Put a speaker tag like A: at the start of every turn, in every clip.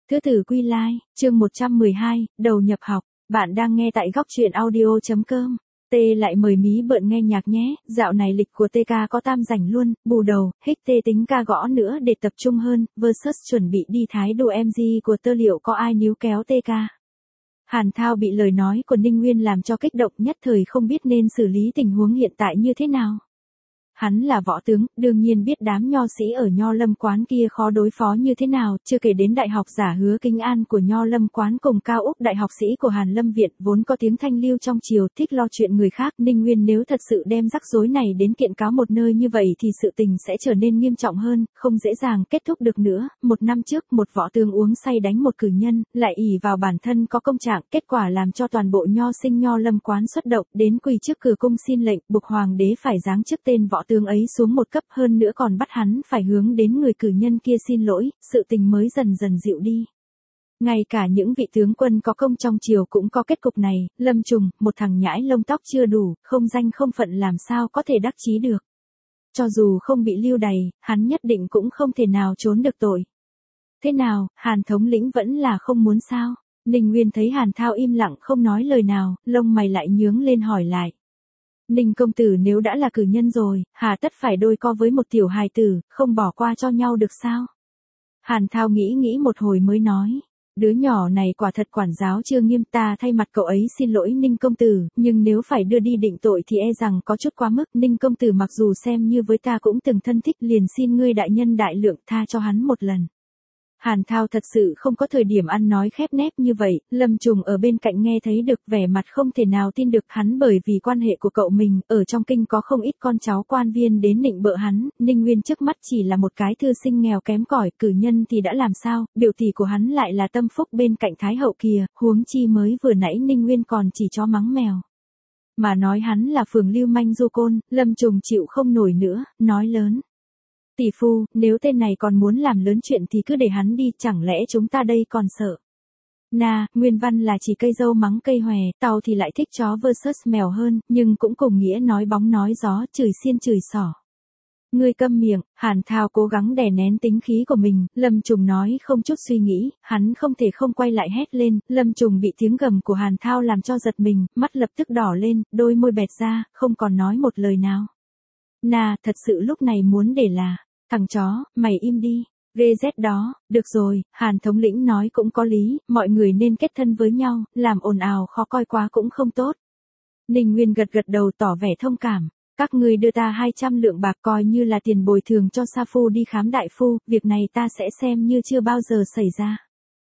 A: Thứ tử quy lai, chương 112, đầu nhập học. Bạn đang nghe tại góc truyện audio.com. T lại mời mí bợn nghe nhạc nhé, dạo này lịch của TK có tam rảnh luôn, bù đầu, hích T tính ca gõ nữa để tập trung hơn, versus chuẩn bị đi thái độ MG của tơ liệu có ai níu kéo TK. Hàn Thao bị lời nói của Ninh Nguyên làm cho kích động, nhất thời không biết nên xử lý tình huống hiện tại như thế nào. Hắn là võ tướng, đương nhiên biết đám nho sĩ ở Nho Lâm Quán kia khó đối phó như thế nào, chưa kể đến đại học giả Hứa Kinh An của Nho Lâm Quán cùng Cao Úc đại học sĩ của Hàn Lâm Viện vốn có tiếng thanh lưu trong triều, thích lo chuyện người khác. Ninh Nguyên nếu thật sự đem rắc rối này đến kiện cáo một nơi như vậy thì sự tình sẽ trở nên nghiêm trọng hơn, không dễ dàng kết thúc được nữa. Một năm trước, một võ tướng uống say đánh một cử nhân, lại ỷ vào bản thân có công trạng, kết quả làm cho toàn bộ nho sinh Nho Lâm Quán xuất động, đến quỳ trước cửa cung xin lệnh, buộc hoàng đế phải giáng chức tên võ tướng ấy xuống một cấp, hơn nữa còn bắt hắn phải hướng đến người cử nhân kia xin lỗi, sự tình mới dần dần dịu đi. Ngay cả những vị tướng quân có công trong triều cũng có kết cục này, Lâm Trùng, một thằng nhãi lông tóc chưa đủ, không danh không phận làm sao có thể đắc chí được. Cho dù không bị lưu đày, hắn nhất định cũng không thể nào trốn được tội. Thế nào, Hàn thống lĩnh vẫn là không muốn sao? Ninh Nguyên thấy Hàn Thao im lặng không nói lời nào, lông mày lại nhướng lên hỏi lại. Ninh công tử nếu đã là cử nhân rồi, hà tất phải đôi co với một tiểu hài tử, không bỏ qua cho nhau được sao? Hàn Thao nghĩ một hồi mới nói, đứa nhỏ này quả thật quản giáo chưa nghiêm, ta thay mặt cậu ấy xin lỗi Ninh công tử, nhưng nếu phải đưa đi định tội thì e rằng có chút quá mức. Ninh công tử mặc dù xem như với ta cũng từng thân thích, liền xin ngươi đại nhân đại lượng tha cho hắn một lần. Hàn Thao thật sự không có thời điểm ăn nói khép nép như vậy, Lâm Trùng ở bên cạnh nghe thấy được, vẻ mặt không thể nào tin được. Hắn bởi vì quan hệ của cậu mình, ở trong kinh có không ít con cháu quan viên đến nịnh bợ hắn, Ninh Nguyên trước mắt chỉ là một cái thư sinh nghèo kém cỏi, cử nhân thì đã làm sao, biểu tỷ của hắn lại là tâm phúc bên cạnh Thái hậu kìa, huống chi mới vừa nãy Ninh Nguyên còn chỉ chó mắng mèo. Mà nói hắn là phường lưu manh du côn, Lâm Trùng chịu không nổi nữa, nói lớn. Tỷ phu, nếu tên này còn muốn làm lớn chuyện thì cứ để hắn đi, chẳng lẽ chúng ta đây còn sợ. Nguyên văn là chỉ cây dâu mắng cây hòe, tao thì lại thích chó versus mèo hơn, nhưng cũng cùng nghĩa nói bóng nói gió, chửi xiên chửi xỏ. Ngươi câm miệng, Hàn Thao cố gắng đè nén tính khí của mình, Lâm Trùng nói không chút suy nghĩ, hắn không thể không quay lại hét lên. Lâm Trùng bị tiếng gầm của Hàn Thao làm cho giật mình, mắt lập tức đỏ lên, đôi môi bẹt ra, không còn nói một lời nào. Thật sự lúc này muốn để là, thằng chó, mày im đi. VZ đó, được rồi, Hàn thống lĩnh nói cũng có lý, mọi người nên kết thân với nhau, làm ồn ào khó coi quá cũng không tốt. Ninh Nguyên gật đầu tỏ vẻ thông cảm, các ngươi đưa ta 200 lượng bạc coi như là tiền bồi thường cho Sa Phu đi khám đại phu, việc này ta sẽ xem như chưa bao giờ xảy ra.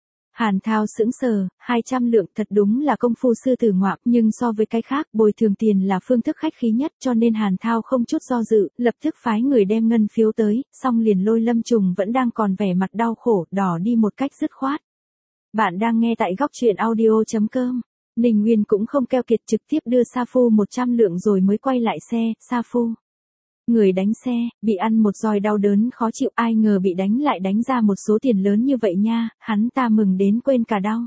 A: Hàn Thao sững sờ, 200 lượng thật đúng là công phu sư tử ngoạm, nhưng so với cái khác, bồi thường tiền là phương thức khách khí nhất, cho nên Hàn Thao không chút do dự, lập tức phái người đem ngân phiếu tới, xong liền lôi Lâm Trùng vẫn đang còn vẻ mặt đau khổ, đỏ đi một cách dứt khoát. Bạn đang nghe tại góc truyện audio.com. Ninh Nguyên cũng không keo kiệt, trực tiếp đưa Sa Phu 100 lượng rồi mới quay lại xe. Sa Phu, người đánh xe, bị ăn một roi đau đớn khó chịu, ai ngờ bị đánh lại đánh ra một số tiền lớn như vậy nha, hắn ta mừng đến quên cả đau.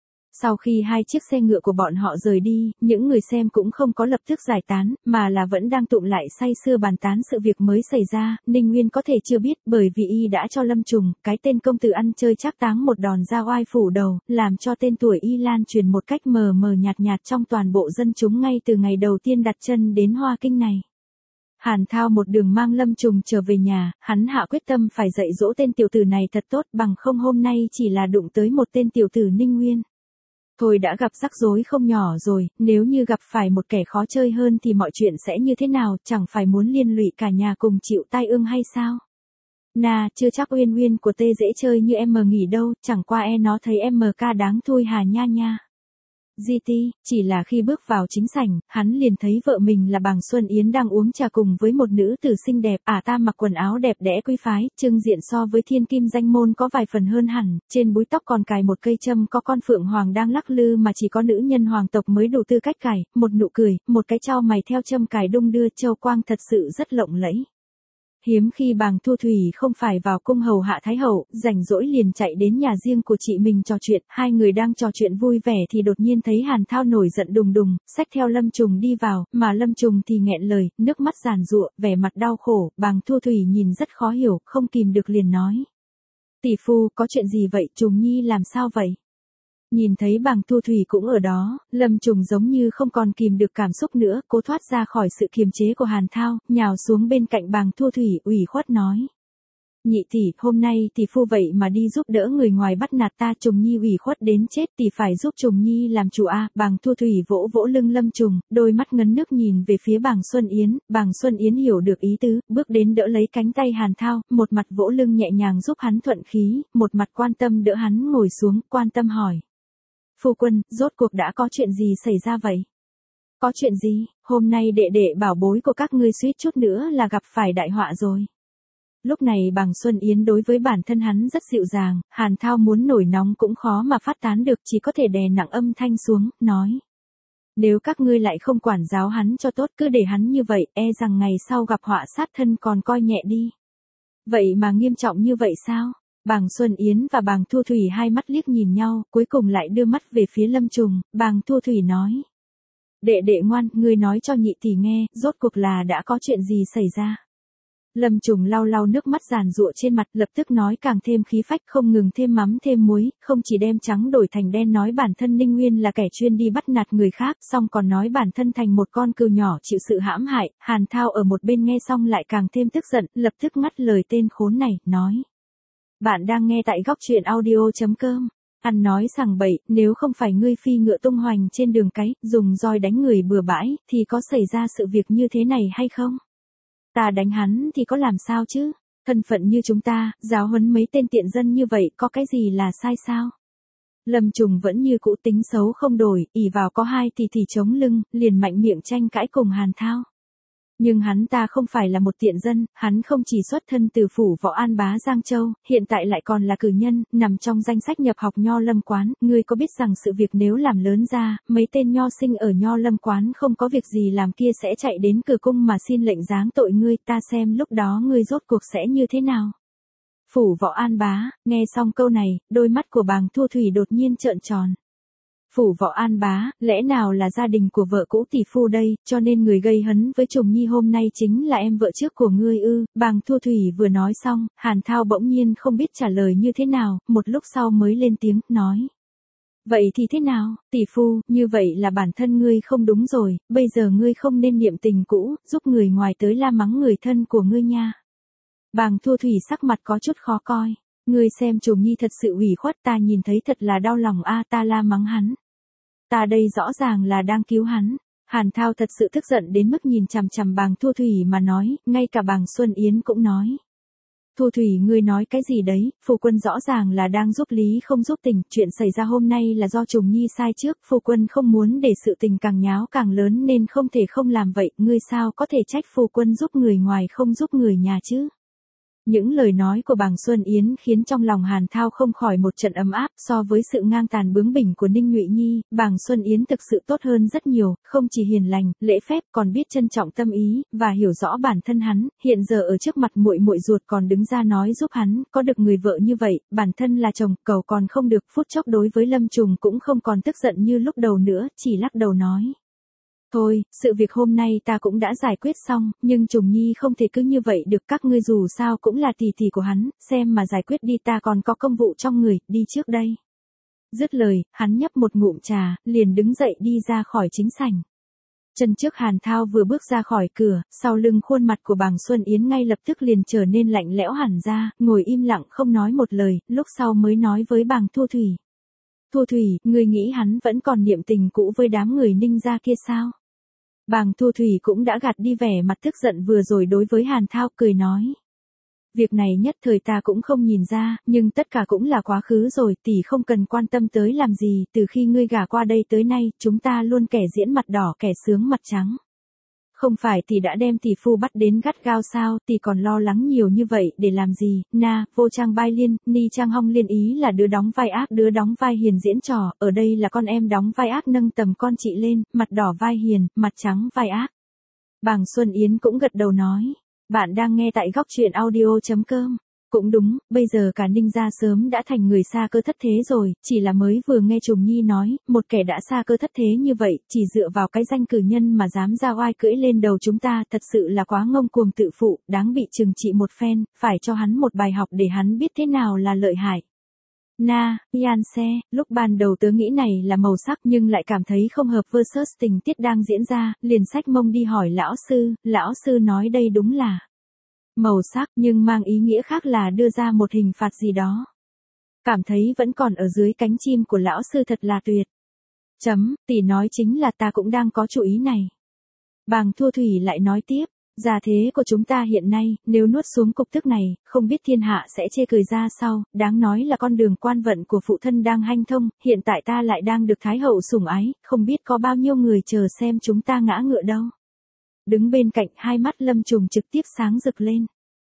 A: Sau khi hai chiếc xe ngựa của bọn họ rời đi, những người xem cũng không có lập tức giải tán, mà là vẫn đang tụng lại say sưa bàn tán sự việc mới xảy ra. Ninh Nguyên có thể chưa biết, bởi vì y đã cho Lâm Trùng, cái tên công tử ăn chơi trác táng một đòn ra oai phủ đầu, làm cho tên tuổi y lan truyền một cách mờ mờ nhạt nhạt trong toàn bộ dân chúng ngay từ ngày đầu tiên đặt chân đến Hoa Kinh này. Hàn Thao một đường mang Lâm Trùng trở về nhà, hắn hạ quyết tâm phải dạy dỗ tên tiểu tử này thật tốt, bằng không hôm nay chỉ là đụng tới một tên tiểu tử Ninh Nguyên. Thôi đã gặp rắc rối không nhỏ rồi, nếu như gặp phải một kẻ khó chơi hơn thì mọi chuyện sẽ như thế nào, chẳng phải muốn liên lụy cả nhà cùng chịu tai ương hay sao? Chưa chắc Uyên của Tê dễ chơi như em nghĩ đâu, chẳng qua nó thấy MK đáng thui hà nha. GT, chỉ là khi bước vào chính sảnh, hắn liền thấy vợ mình là Bàng Xuân Yến đang uống trà cùng với một nữ tử xinh đẹp, ta mặc quần áo đẹp đẽ quý phái, trưng diện so với thiên kim danh môn có vài phần hơn hẳn, trên búi tóc còn cài một cây châm có con phượng hoàng đang lắc lư mà chỉ có nữ nhân hoàng tộc mới đủ tư cách cài, một nụ cười, một cái chau mày theo châm cài đung đưa, châu quang thật sự rất lộng lẫy. Hiếm khi Bàng Thu Thủy không phải vào cung hầu hạ Thái hậu, rảnh rỗi liền chạy đến nhà riêng của chị mình trò chuyện, hai người đang trò chuyện vui vẻ thì đột nhiên thấy Hàn Thao nổi giận đùng đùng, xách theo Lâm Trùng đi vào, mà Lâm Trùng thì nghẹn lời, nước mắt giàn giụa, vẻ mặt đau khổ. Bàng Thu Thủy nhìn rất khó hiểu, không kìm được liền nói. Tỷ phu, có chuyện gì vậy, Trùng Nhi làm sao vậy? Nhìn thấy Bàng Thu Thủy cũng ở đó, Lâm Trùng giống như không còn kìm được cảm xúc nữa, cố thoát ra khỏi sự kiềm chế của Hàn Thao, nhào xuống bên cạnh Bàng Thu Thủy, ủy khuất nói. Nhị tỷ, hôm nay tỷ phu vậy mà đi giúp đỡ người ngoài bắt nạt ta, Trùng Nhi ủy khuất đến chết, tỷ phải giúp Trùng Nhi làm chủ a. Bàng Thu Thủy vỗ vỗ lưng Lâm Trùng, đôi mắt ngấn nước nhìn về phía Bàng Xuân Yến. Bàng Xuân Yến hiểu được ý tứ, bước đến đỡ lấy cánh tay Hàn Thao, một mặt vỗ lưng nhẹ nhàng giúp hắn thuận khí, một mặt quan tâm đỡ hắn ngồi xuống, quan tâm hỏi. Phu quân, rốt cuộc đã có chuyện gì xảy ra vậy? Có chuyện gì, hôm nay đệ đệ bảo bối của các ngươi suýt chút nữa là gặp phải đại họa rồi. Lúc này Bàng Xuân Yến đối với bản thân hắn rất dịu dàng, Hàn Thao muốn nổi nóng cũng khó mà phát tán được, chỉ có thể đè nặng âm thanh xuống, nói. Nếu các ngươi lại không quản giáo hắn cho tốt, cứ để hắn như vậy, e rằng ngày sau gặp họa sát thân còn coi nhẹ đi. Vậy mà nghiêm trọng như vậy sao? Bàng Xuân Yến và Bàng Thu Thủy hai mắt liếc nhìn nhau, cuối cùng lại đưa mắt về phía Lâm Trùng. Bàng Thu Thủy nói. Đệ đệ ngoan, ngươi nói cho nhị tỷ nghe, rốt cuộc là đã có chuyện gì xảy ra. Lâm Trùng lau lau nước mắt giàn giụa trên mặt, lập tức nói càng thêm khí phách, không ngừng thêm mắm thêm muối, không chỉ đem trắng đổi thành đen, nói bản thân Ninh Nguyên là kẻ chuyên đi bắt nạt người khác, xong còn nói bản thân thành một con cừu nhỏ chịu sự hãm hại. Hàn Thao ở một bên nghe xong lại càng thêm tức giận, lập tức ngắt lời tên khốn này, nói. Bạn đang nghe tại góc truyện audio.com. Ăn nói sằng bậy, nếu không phải ngươi phi ngựa tung hoành trên đường cái, dùng roi đánh người bừa bãi, thì có xảy ra sự việc như thế này hay không? Ta đánh hắn thì có làm sao chứ? Thân phận như chúng ta, giáo huấn mấy tên tiện dân như vậy có cái gì là sai sao? Lâm Trùng vẫn như cũ tính xấu không đổi, ỷ vào có hai thì chống lưng, liền mạnh miệng tranh cãi cùng Hàn Thao. Nhưng hắn ta không phải là một tiện dân, hắn không chỉ xuất thân từ phủ Võ An Bá Giang Châu, hiện tại lại còn là cử nhân, nằm trong danh sách nhập học Nho Lâm Quán. Ngươi có biết rằng sự việc nếu làm lớn ra, mấy tên nho sinh ở Nho Lâm Quán không có việc gì làm kia sẽ chạy đến cửa cung mà xin lệnh giáng tội ngươi, ta xem lúc đó ngươi rốt cuộc sẽ như thế nào. Phủ Võ An Bá, nghe xong câu này, đôi mắt của Bàng Thu Thủy đột nhiên trợn tròn. Phủ Võ An Bá, lẽ nào là gia đình của vợ cũ tỷ phu đây, cho nên người gây hấn với Trùng Nhi hôm nay chính là em vợ trước của ngươi ư? Bàng Thu Thủy vừa nói xong, Hàn Thao bỗng nhiên không biết trả lời như thế nào, một lúc sau mới lên tiếng, nói. Vậy thì thế nào, tỷ phu, như vậy là bản thân ngươi không đúng rồi, bây giờ ngươi không nên niệm tình cũ, giúp người ngoài tới la mắng người thân của ngươi nha. Bàng Thu Thủy sắc mặt có chút khó coi. Ngươi xem Trùng Nhi thật sự ủy khuất, ta nhìn thấy thật là đau lòng a, ta la mắng hắn. Ta đây rõ ràng là đang cứu hắn. Hàn Thao thật sự tức giận đến mức nhìn chằm chằm Bàng Thu Thủy mà nói, ngay cả Bàng Xuân Yến cũng nói. Thu Thủy, ngươi nói cái gì đấy, phu quân rõ ràng là đang giúp lý không giúp tình, chuyện xảy ra hôm nay là do Trùng Nhi sai trước, phu quân không muốn để sự tình càng nháo càng lớn nên không thể không làm vậy, ngươi sao có thể trách phu quân giúp người ngoài không giúp người nhà chứ? Những lời nói của Bàng Xuân Yến khiến trong lòng Hàn Thao không khỏi một trận ấm áp, so với sự ngang tàn bướng bỉnh của Ninh Nhụy Nhi, Bàng Xuân Yến thực sự tốt hơn rất nhiều, không chỉ hiền lành, lễ phép, còn biết trân trọng tâm ý và hiểu rõ bản thân hắn, hiện giờ ở trước mặt muội muội ruột còn đứng ra nói giúp hắn, có được người vợ như vậy, bản thân là chồng, cầu còn không được. Phút chốc đối với Lâm Trùng cũng không còn tức giận như lúc đầu nữa, chỉ lắc đầu nói. Thôi, sự việc hôm nay ta cũng đã giải quyết xong, nhưng Trùng Nhi không thể cứ như vậy được, các ngươi dù sao cũng là tỷ tỷ của hắn, xem mà giải quyết đi, ta còn có công vụ trong người, đi trước đây. Dứt lời, hắn nhấp một ngụm trà, liền đứng dậy đi ra khỏi chính sảnh. Chân trước Hàn Thao vừa bước ra khỏi cửa, sau lưng khuôn mặt của Bàng Xuân Yến ngay lập tức liền trở nên lạnh lẽo hẳn ra, ngồi im lặng không nói một lời, lúc sau mới nói với Bàng Thu Thủy. Thu Thủy, ngươi nghĩ hắn vẫn còn niệm tình cũ với đám người Ninh gia kia sao? Bàng Thu Thủy cũng đã gạt đi vẻ mặt tức giận vừa rồi đối với Hàn Thao, cười nói. Việc này nhất thời ta cũng không nhìn ra, nhưng tất cả cũng là quá khứ rồi, tỷ không cần quan tâm tới làm gì, từ khi ngươi gả qua đây tới nay, chúng ta luôn kẻ diễn mặt đỏ kẻ sướng mặt trắng. Không phải tỷ đã đem tỷ phu bắt đến gắt gao sao, tỷ còn lo lắng nhiều như vậy để làm gì? Na, Vô Trang Bai Liên, Ni Trang Hong Liên ý là đứa đóng vai ác, đứa đóng vai hiền diễn trò, ở đây là con em đóng vai ác nâng tầm con chị lên, mặt đỏ vai hiền, mặt trắng vai ác. Bàng Xuân Yến cũng gật đầu nói, bạn đang nghe tại góc truyện audio.com. Cũng đúng, bây giờ cả Ninh gia sớm đã thành người xa cơ thất thế rồi, chỉ là mới vừa nghe Trùng Nhi nói, một kẻ đã xa cơ thất thế như vậy, chỉ dựa vào cái danh cử nhân mà dám ra oai cưỡi lên đầu chúng ta, thật sự là quá ngông cuồng tự phụ, đáng bị trừng trị một phen, phải cho hắn một bài học để hắn biết thế nào là lợi hại. Na, Yanse, lúc ban đầu tớ nghĩ này là màu sắc nhưng lại cảm thấy không hợp versus tình tiết đang diễn ra, liền xách mông đi hỏi lão sư nói đây đúng là màu sắc nhưng mang ý nghĩa khác là đưa ra một hình phạt gì đó. Cảm thấy vẫn còn ở dưới cánh chim của lão sư thật là tuyệt. Tỷ nói chính là ta cũng đang có chủ ý này. Bàng Thua Thủy lại nói tiếp, gia thế của chúng ta hiện nay, nếu nuốt xuống cục tức này, không biết thiên hạ sẽ chê cười ra sao, đáng nói là con đường quan vận của phụ thân đang hanh thông, hiện tại ta lại đang được Thái hậu sủng ái, không biết có bao nhiêu người chờ xem chúng ta ngã ngựa đâu. Đứng bên cạnh hai mắt Lâm Trùng trực tiếp sáng rực lên.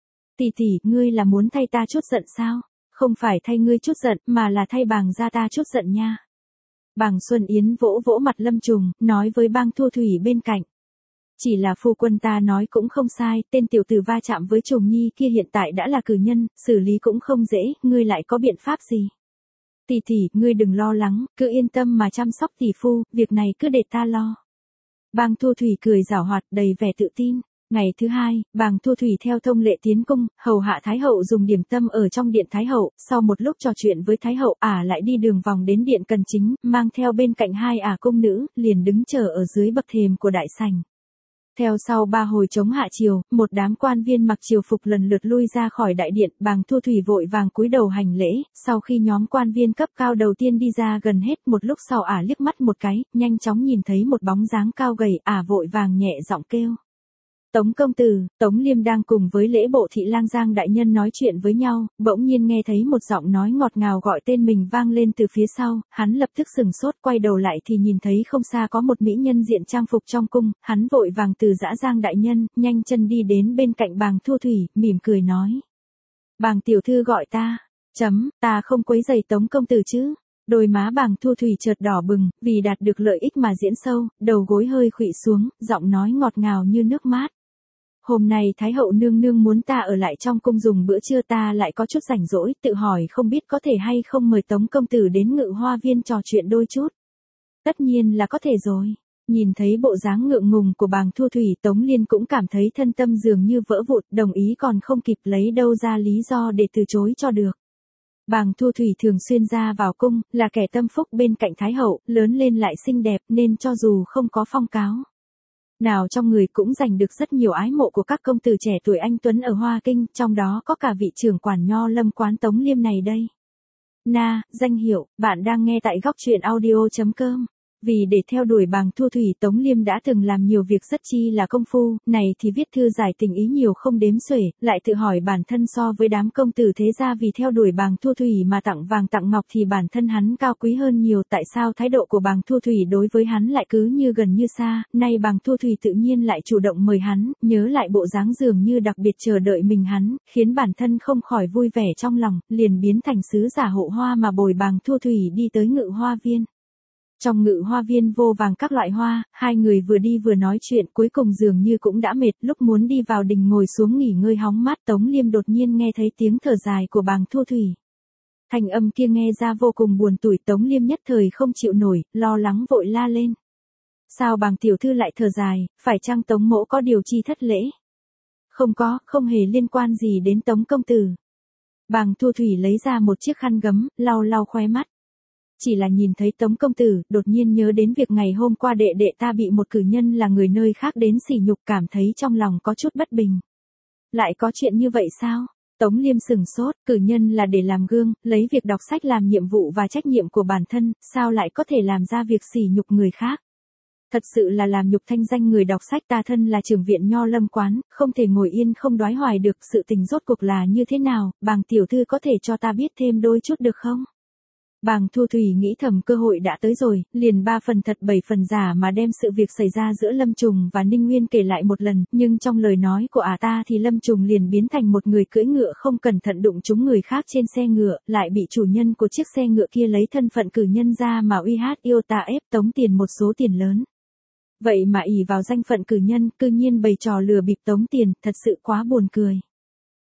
A: Tỷ, ngươi là muốn thay ta chút giận sao? Không phải thay ngươi chút giận, mà là thay Bàng gia ta chút giận nha. Bàng Xuân Yến vỗ vỗ mặt Lâm Trùng, nói với Bàng Thua Thủy bên cạnh. Chỉ là phu quân ta nói cũng không sai, tên tiểu tử va chạm với Trùng Nhi kia hiện tại đã là cử nhân, xử lý cũng không dễ, ngươi lại có biện pháp gì? Tỷ, ngươi đừng lo lắng, cứ yên tâm mà chăm sóc tỷ phu, việc này cứ để ta lo. Bàng Thua Thủy cười giảo hoạt đầy vẻ tự tin. Ngày thứ hai, Bàng Thua Thủy theo thông lệ tiến cung, hầu hạ Thái hậu dùng điểm tâm ở trong điện Thái hậu, sau một lúc trò chuyện với Thái hậu, lại đi đường vòng đến điện Cần Chính, mang theo bên cạnh hai cung nữ, liền đứng chờ ở dưới bậc thềm của đại sảnh. Theo sau 3 hồi chống hạ triều, một đám quan viên mặc triều phục lần lượt lui ra khỏi đại điện, Bàng Thua Thủy vội vàng cúi đầu hành lễ, sau khi nhóm quan viên cấp cao đầu tiên đi ra gần hết, một lúc sau liếc mắt một cái, nhanh chóng nhìn thấy một bóng dáng cao gầy, vội vàng nhẹ giọng kêu. Tống công tử, Tống Liêm đang cùng với lễ bộ thị lang Giang đại nhân nói chuyện với nhau, bỗng nhiên nghe thấy một giọng nói ngọt ngào gọi tên mình vang lên từ phía sau, hắn lập tức sừng sốt quay đầu lại thì nhìn thấy không xa có một mỹ nhân diện trang phục trong cung, hắn vội vàng từ giã Giang đại nhân, nhanh chân đi đến bên cạnh Bàng Thua Thủy, mỉm cười nói. Bàng tiểu thư gọi ta, ta không quấy rầy Tống công tử chứ. Đôi má Bàng Thua Thủy chợt đỏ bừng, vì đạt được lợi ích mà diễn sâu, đầu gối hơi khuỵu xuống, giọng nói ngọt ngào như nước mát. Hôm nay Thái hậu nương nương muốn ta ở lại trong cung dùng bữa trưa, ta lại có chút rảnh rỗi, tự hỏi không biết có thể hay không mời Tống công tử đến Ngự Hoa Viên trò chuyện đôi chút. Tất nhiên là có thể rồi. Nhìn thấy bộ dáng ngượng ngùng của Bàng Thua Thủy, Tống Liên cũng cảm thấy thân tâm dường như vỡ vụn, đồng ý còn không kịp lấy đâu ra lý do để từ chối cho được. Bàng Thua Thủy thường xuyên ra vào cung, là kẻ tâm phúc bên cạnh Thái hậu, lớn lên lại xinh đẹp nên cho dù không có phong cáo nào trong người cũng giành được rất nhiều ái mộ của các công tử trẻ tuổi anh tuấn ở Hoa Kinh, trong đó có cả vị trưởng quản nho lâm quán Tống Liêm này đây. Na, danh hiệu, bạn đang nghe tại góc truyện audio.com. Vì để theo đuổi Bàng Thua Thủy, Tống Liêm đã từng làm nhiều việc rất chi là công phu, này thì viết thư giải tình ý nhiều không đếm xuể, lại tự hỏi bản thân so với đám công tử thế gia vì theo đuổi Bàng Thua Thủy mà tặng vàng tặng ngọc thì bản thân hắn cao quý hơn nhiều, tại sao thái độ của Bàng Thua Thủy đối với hắn lại cứ như gần như xa, nay Bàng Thua Thủy tự nhiên lại chủ động mời hắn, nhớ lại bộ dáng dường như đặc biệt chờ đợi mình hắn, khiến bản thân không khỏi vui vẻ trong lòng, liền biến thành sứ giả hộ hoa mà bồi Bàng Thua Thủy đi tới Ngự Hoa Viên. Trong Ngự Hoa Viên vô vàng các loại hoa, hai người vừa đi vừa nói chuyện, cuối cùng dường như cũng đã mệt, lúc muốn đi vào đình ngồi xuống nghỉ ngơi hóng mát, Tống Liêm đột nhiên nghe thấy tiếng thở dài của Bàng Thua Thủy. Thanh âm kia nghe ra vô cùng buồn tủi, Tống Liêm nhất thời không chịu nổi, lo lắng vội la lên. Sao Bàng tiểu thư lại thở dài, phải chăng Tống mỗ có điều chi thất lễ? Không có, không hề liên quan gì đến Tống công tử. Bàng Thua Thủy lấy ra một chiếc khăn gấm, lau lau khóe mắt. Chỉ là nhìn thấy Tống công tử, đột nhiên nhớ đến việc ngày hôm qua đệ đệ ta bị một cử nhân là người nơi khác đến sỉ nhục, cảm thấy trong lòng có chút bất bình. Lại có chuyện như vậy sao? Tống Liêm sừng sốt, cử nhân là để làm gương, lấy việc đọc sách làm nhiệm vụ và trách nhiệm của bản thân, sao lại có thể làm ra việc sỉ nhục người khác? Thật sự là làm nhục thanh danh người đọc sách, ta thân là trưởng viện nho lâm quán, không thể ngồi yên không đoái hoài được, sự tình rốt cuộc là như thế nào, Bàng tiểu thư có thể cho ta biết thêm đôi chút được không? Bàng Thua Thủy nghĩ thầm cơ hội đã tới rồi, liền 3 phần thật 7 phần giả mà đem sự việc xảy ra giữa Lâm Trùng và Ninh Nguyên kể lại một lần, nhưng trong lời nói của ta thì Lâm Trùng liền biến thành một người cưỡi ngựa không cẩn thận đụng trúng người khác trên xe ngựa, lại bị chủ nhân của chiếc xe ngựa kia lấy thân phận cử nhân ra mà uy hát yêu ta ép tống tiền một số tiền lớn. Vậy mà ỷ vào danh phận cử nhân, cư nhiên bày trò lừa bịp tống tiền, thật sự quá buồn cười.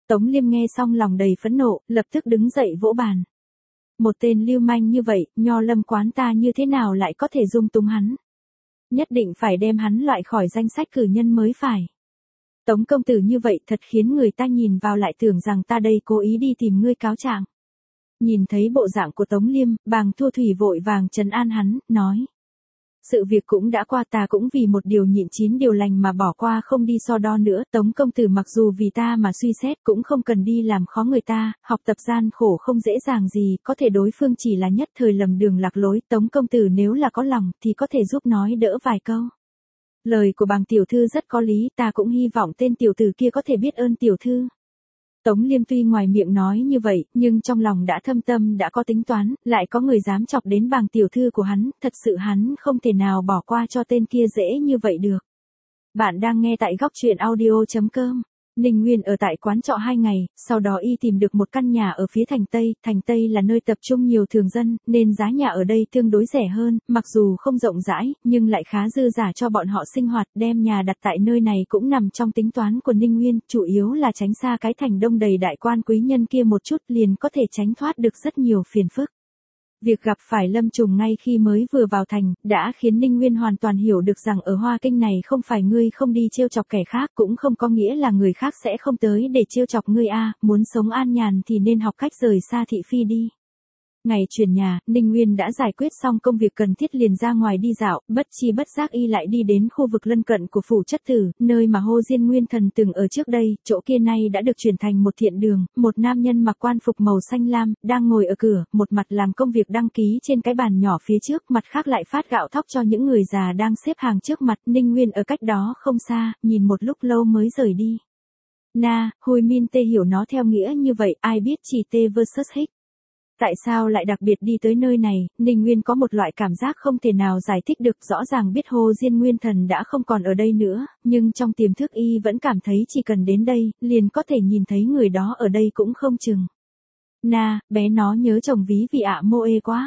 A: Tống Liêm nghe xong lòng đầy phẫn nộ, lập tức đứng dậy vỗ bàn. Một tên lưu manh như vậy, Nho Lâm quán ta như thế nào lại có thể dung túng hắn? Nhất định phải đem hắn loại khỏi danh sách cử nhân mới phải. Tống công tử như vậy thật khiến người ta nhìn vào lại tưởng rằng ta đây cố ý đi tìm ngươi cáo trạng. Nhìn thấy bộ dạng của Tống Liêm, Bàng Thu Thủy vội vàng trấn an hắn, nói. Sự việc cũng đã qua, ta cũng vì một điều nhịn 9 điều lành mà bỏ qua không đi so đo nữa. Tống công tử mặc dù vì ta mà suy xét cũng không cần đi làm khó người ta, học tập gian khổ không dễ dàng gì, có thể đối phương chỉ là nhất thời lầm đường lạc lối. Tống công tử nếu là có lòng thì có thể giúp nói đỡ vài câu. Lời của Bàng tiểu thư rất có lý, ta cũng hy vọng tên tiểu tử kia có thể biết ơn tiểu thư. Tống Liêm tuy ngoài miệng nói như vậy, nhưng trong lòng đã thâm tâm đã có tính toán, lại có người dám chọc đến Bàng tiểu thư của hắn, thật sự hắn không thể nào bỏ qua cho tên kia dễ như vậy được. Bạn đang nghe tại góc truyện audio.com. Ninh Nguyên ở tại quán trọ 2 ngày, sau đó y tìm được một căn nhà ở phía thành Tây là nơi tập trung nhiều thường dân, nên giá nhà ở đây tương đối rẻ hơn, mặc dù không rộng rãi, nhưng lại khá dư dả cho bọn họ sinh hoạt, đem nhà đặt tại nơi này cũng nằm trong tính toán của Ninh Nguyên, chủ yếu là tránh xa cái thành đông đầy đại quan quý nhân kia một chút liền có thể tránh thoát được rất nhiều phiền phức. Việc gặp phải Lâm Trùng ngay khi mới vừa vào thành, đã khiến Ninh Nguyên hoàn toàn hiểu được rằng ở Hoa Kinh này không phải ngươi không đi trêu chọc kẻ khác, cũng không có nghĩa là người khác sẽ không tới để trêu chọc ngươi muốn sống an nhàn thì nên học cách rời xa thị phi đi. Ngày chuyển nhà, Ninh Nguyên đã giải quyết xong công việc cần thiết liền ra ngoài đi dạo, bất chi bất giác y lại đi đến khu vực lân cận của phủ chất tử, nơi mà Hồ Diên Nguyên Thần từng ở trước đây, chỗ kia nay đã được chuyển thành một thiện đường, một nam nhân mặc quan phục màu xanh lam, đang ngồi ở cửa, một mặt làm công việc đăng ký trên cái bàn nhỏ phía trước, mặt khác lại phát gạo thóc cho những người già đang xếp hàng trước mặt. Ninh Nguyên ở cách đó không xa, nhìn một lúc lâu mới rời đi. Hui Min Tê hiểu nó theo nghĩa như vậy, ai biết chỉ T vs Hích. Tại sao lại đặc biệt đi tới nơi này, Ninh Nguyên có một loại cảm giác không thể nào giải thích được, rõ ràng biết Hồ Diên Nguyên Thần đã không còn ở đây nữa, nhưng trong tiềm thức y vẫn cảm thấy chỉ cần đến đây, liền có thể nhìn thấy người đó ở đây cũng không chừng. Bé nó nhớ chồng ví vị ạ mô ê quá.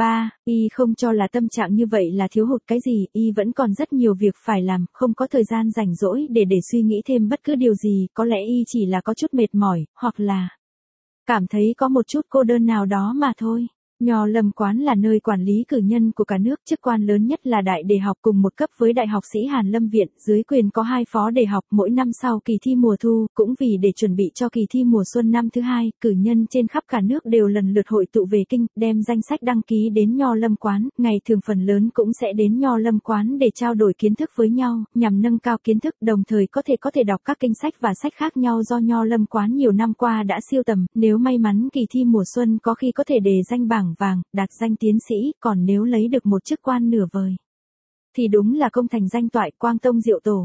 A: Y không cho là tâm trạng như vậy là thiếu hụt cái gì, y vẫn còn rất nhiều việc phải làm, không có thời gian rảnh rỗi để suy nghĩ thêm bất cứ điều gì, có lẽ y chỉ là có chút mệt mỏi, hoặc là cảm thấy có một chút cô đơn nào đó mà thôi. Nho Lâm quán là nơi quản lý cử nhân của cả nước, chức quan lớn nhất là đại đề học cùng một cấp với đại học sĩ Hàn Lâm Viện, dưới quyền có 2 phó đề học. Mỗi năm sau kỳ thi mùa thu, cũng vì để chuẩn bị cho kỳ thi mùa xuân năm thứ 2, cử nhân trên khắp cả nước đều lần lượt hội tụ về kinh, đem danh sách đăng ký đến Nho Lâm quán, ngày thường phần lớn cũng sẽ đến Nho Lâm quán để trao đổi kiến thức với nhau, nhằm nâng cao kiến thức, đồng thời có thể đọc các kinh sách và sách khác nhau do Nho Lâm quán nhiều năm qua đã siêu tầm, nếu may mắn kỳ thi mùa xuân có khi có thể đề danh bảng vàng, đạt danh tiến sĩ, còn nếu lấy được một chức quan nửa vời thì đúng là công thành danh toại, quang tông diệu tổ.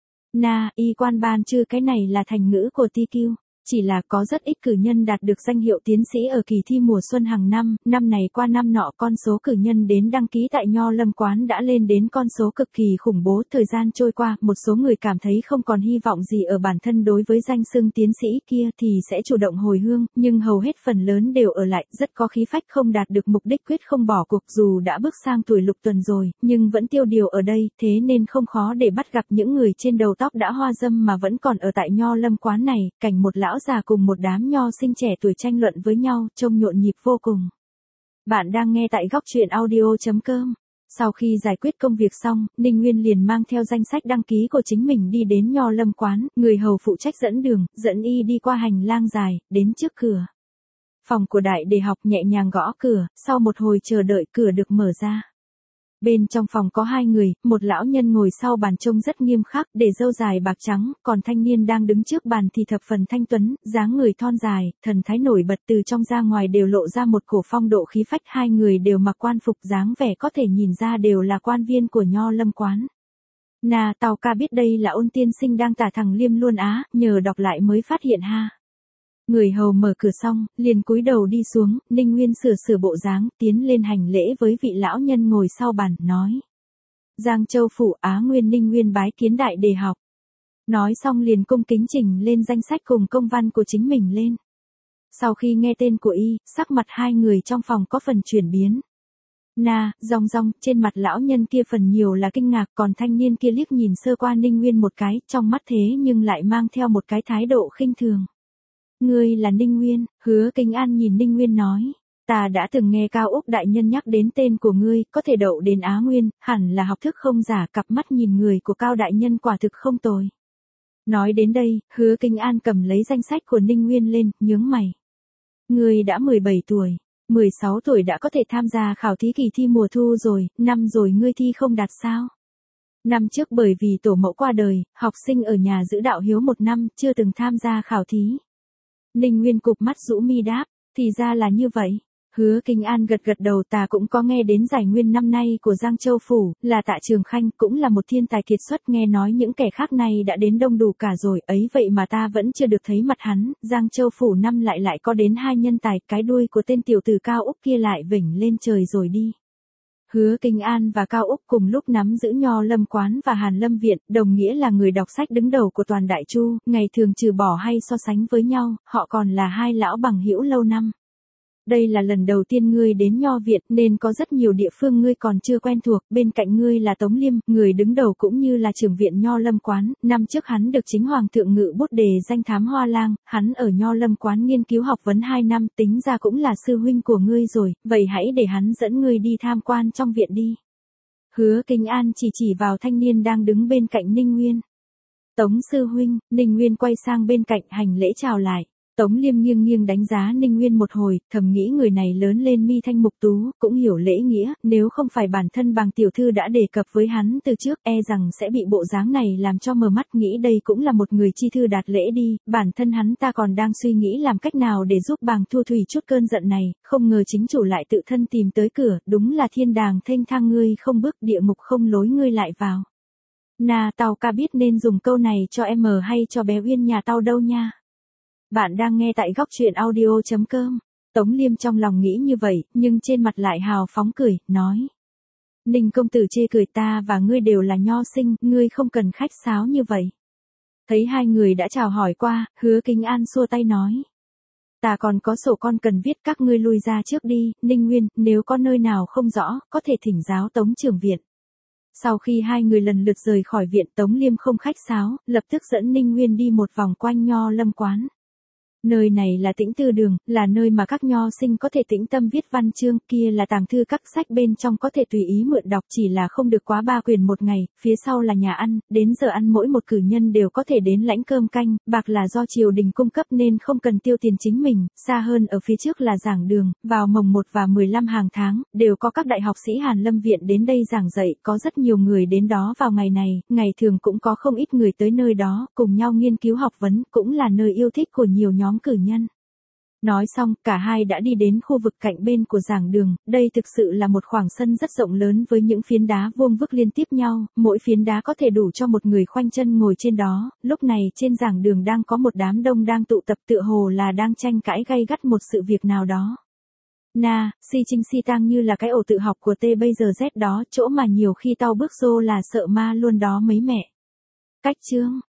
A: Y quan ban chư, cái này là thành ngữ của TQ. Chỉ là có rất ít cử nhân đạt được danh hiệu tiến sĩ ở kỳ thi mùa xuân hàng năm, năm này qua năm nọ con số cử nhân đến đăng ký tại Nho Lâm quán đã lên đến con số cực kỳ khủng bố. Thời gian trôi qua, một số người cảm thấy không còn hy vọng gì ở bản thân đối với danh xưng tiến sĩ kia thì sẽ chủ động hồi hương, nhưng hầu hết phần lớn đều ở lại, rất có khí phách, không đạt được mục đích quyết không bỏ cuộc, dù đã bước sang tuổi lục tuần rồi, nhưng vẫn tiêu điều ở đây, thế nên không khó để bắt gặp những người trên đầu tóc đã hoa râm mà vẫn còn ở tại Nho Lâm quán này, cảnh một lão già cùng một đám nho sinh trẻ tuổi tranh luận với nhau, trông nhộn nhịp vô cùng. Bạn đang nghe tại góc truyện audio.com. Sau khi giải quyết công việc xong, Ninh Nguyên liền mang theo danh sách đăng ký của chính mình đi đến Nho Lâm quán, người hầu phụ trách dẫn đường, dẫn y đi qua hành lang dài, đến trước cửa. Phòng của đại đề học, nhẹ nhàng gõ cửa, sau một hồi chờ đợi cửa được mở ra. Bên trong phòng có 2 người, một lão nhân ngồi sau bàn trông rất nghiêm khắc, để râu dài bạc trắng, còn thanh niên đang đứng trước bàn thì thập phần thanh tuấn, dáng người thon dài, thần thái nổi bật, từ trong ra ngoài đều lộ ra một cổ phong độ khí phách. 2 người đều mặc quan phục, dáng vẻ có thể nhìn ra đều là quan viên của Nho Lâm quán. Tao ca biết đây là Ôn tiên sinh đang tả thằng Liêm luôn á, nhờ đọc lại mới phát hiện ha. Người hầu mở cửa xong, liền cúi đầu đi xuống, Ninh Nguyên sửa bộ dáng, tiến lên hành lễ với vị lão nhân ngồi sau bàn, nói. Giang Châu Phủ Á Nguyên. Ninh Nguyên bái kiến đại đề học. Nói xong liền cung kính trình lên danh sách cùng công văn của chính mình lên. Sau khi nghe tên của y, sắc mặt 2 người trong phòng có phần chuyển biến. Rong, trên mặt lão nhân kia phần nhiều là kinh ngạc, còn thanh niên kia liếc nhìn sơ qua Ninh Nguyên một cái, trong mắt thế nhưng lại mang theo một cái thái độ khinh thường. Ngươi là Ninh Nguyên, Hứa Kinh An nhìn Ninh Nguyên nói. Ta đã từng nghe Cao Úc đại nhân nhắc đến tên của ngươi, có thể đậu đến Á Nguyên, hẳn là học thức không giả, cặp mắt nhìn người của Cao đại nhân quả thực không tồi. Nói đến đây, Hứa Kinh An cầm lấy danh sách của Ninh Nguyên lên, nhướng mày. Ngươi đã 17 tuổi, 16 tuổi đã có thể tham gia khảo thí kỳ thi mùa thu rồi, năm rồi ngươi thi không đạt sao? Năm trước bởi vì tổ mẫu qua đời, học sinh ở nhà giữ đạo hiếu 1 năm, chưa từng tham gia khảo thí. Ninh Nguyên cụp mắt rũ mi đáp, thì ra là như vậy. Hứa Kinh An gật gật đầu, ta cũng có nghe đến giải nguyên năm nay của Giang Châu Phủ, là Tạ Trường Khanh, cũng là một thiên tài kiệt xuất, nghe nói những kẻ khác này đã đến đông đủ cả rồi, ấy vậy mà ta vẫn chưa được thấy mặt hắn. Giang Châu Phủ năm lại có đến 2 nhân tài, cái đuôi của tên tiểu tử Cao Úc kia lại vểnh lên trời rồi đi. Hứa Kinh An và Cao Úc cùng lúc nắm giữ Nho Lâm Quán và Hàn Lâm Viện, đồng nghĩa là người đọc sách đứng đầu của toàn Đại Chu, ngày thường trừ bỏ hay so sánh với nhau, họ còn là hai lão bằng hữu lâu năm. Đây là lần đầu tiên ngươi đến Nho Viện nên có rất nhiều địa phương ngươi còn chưa quen thuộc, bên cạnh ngươi là Tống Liêm, người đứng đầu cũng như là trưởng viện Nho Lâm Quán, năm trước hắn được chính Hoàng thượng ngự bút đề danh thám hoa lang, hắn ở Nho Lâm Quán nghiên cứu học vấn 2 năm, tính ra cũng là sư huynh của ngươi rồi, vậy hãy để hắn dẫn ngươi đi tham quan trong viện đi. Hứa Kinh An chỉ vào thanh niên đang đứng bên cạnh Ninh Nguyên. Tống sư huynh, Ninh Nguyên quay sang bên cạnh hành lễ chào lại. Tống Liêm nghiêng đánh giá Ninh Nguyên một hồi, thầm nghĩ người này lớn lên mi thanh mục tú, cũng hiểu lễ nghĩa, nếu không phải bản thân Bàng tiểu thư đã đề cập với hắn từ trước, e rằng sẽ bị bộ dáng này làm cho mờ mắt, nghĩ đây cũng là một người chi thư đạt lễ đi, bản thân hắn ta còn đang suy nghĩ làm cách nào để giúp Bàng thu thủy chút cơn giận này, không ngờ chính chủ lại tự thân tìm tới cửa, đúng là thiên đàng thênh thang ngươi không bước, địa ngục không lối ngươi lại vào. Tao ca biết nên dùng câu này cho em hay cho bé Uyên nhà tao đâu nha. Bạn đang nghe tại góc truyện audio.com. Tống Liêm trong lòng nghĩ như vậy, nhưng trên mặt lại hào phóng cười, nói. Ninh công tử chê cười, ta và ngươi đều là nho sinh, ngươi không cần khách sáo như vậy. Thấy hai người đã chào hỏi qua, Hứa Kinh An xua tay nói. Ta còn có sổ con cần viết, các ngươi lui ra trước đi, Ninh Nguyên, nếu có nơi nào không rõ, có thể thỉnh giáo Tống trưởng viện. Sau khi hai người lần lượt rời khỏi viện, Tống Liêm không khách sáo, lập tức dẫn Ninh Nguyên đi một vòng quanh Nho Lâm Quán. Nơi này là Tĩnh Tư Đường, là nơi mà các nho sinh có thể tĩnh tâm viết văn chương, kia là tàng thư các sách bên trong có thể tùy ý mượn đọc, chỉ là không được quá 3 quyển một ngày, phía sau là nhà ăn, đến giờ ăn mỗi một cử nhân đều có thể đến lãnh cơm canh, bạc là do triều đình cung cấp nên không cần tiêu tiền chính mình, xa hơn ở phía trước là giảng đường, vào mồng 1 và 15 hàng tháng, đều có các đại học sĩ Hàn Lâm Viện đến đây giảng dạy, có rất nhiều người đến đó vào ngày này, ngày thường cũng có không ít người tới nơi đó, cùng nhau nghiên cứu học vấn, cũng là nơi yêu thích của nhiều nhóm cử nhân. Nói xong, cả hai đã đi đến khu vực cạnh bên của giảng đường, đây thực sự là một khoảng sân rất rộng lớn với những phiến đá vuông vức liên tiếp nhau, mỗi phiến đá có thể đủ cho một người khoanh chân ngồi trên đó, lúc này trên giảng đường đang có một đám đông đang tụ tập, tựa hồ là đang tranh cãi gay gắt một sự việc nào đó. Si Trinh Si Tang như là cái ổ tự học của T bây giờ Z đó, chỗ mà nhiều khi tao bước vô là sợ ma luôn đó mấy mẹ. Cách chương